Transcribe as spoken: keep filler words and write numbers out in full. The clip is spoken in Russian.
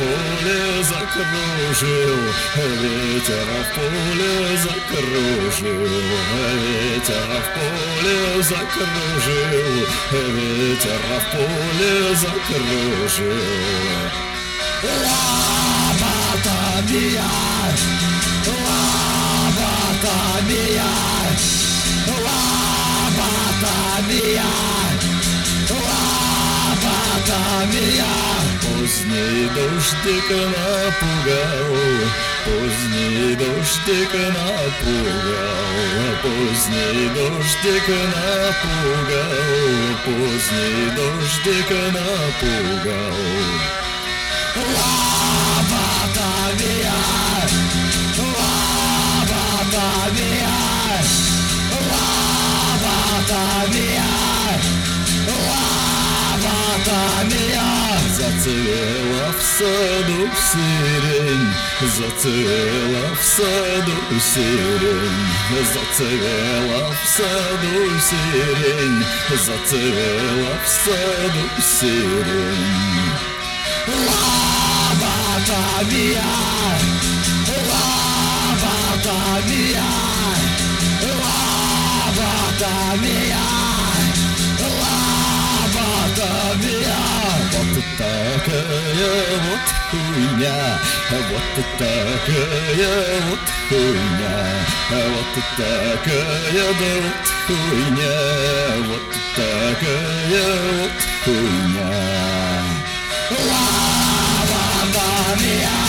поле закружил, ветер в поле закружил, ветер в поле закружил, ветер в поле закружил. Лабата мия, лабата мия, лабата мия, лабата мия. Поздний дождик напугал, поздний дождик напугал, поздний дождик напугал, поздний дождик напугал. Лабата мия, лабата мия, лабата мия, лабата мия. Зацвела в саду сирень, зацвела в саду сирень, зацвела в саду сирень, зацвела в саду сирень. Лабата мия, лабата мия, лабата мия, лабата мия. Вот такая вот хуйня, вот такая вот хуйня, вот такая да вот хуйня, вот такая вот хуйня. Лабата мия.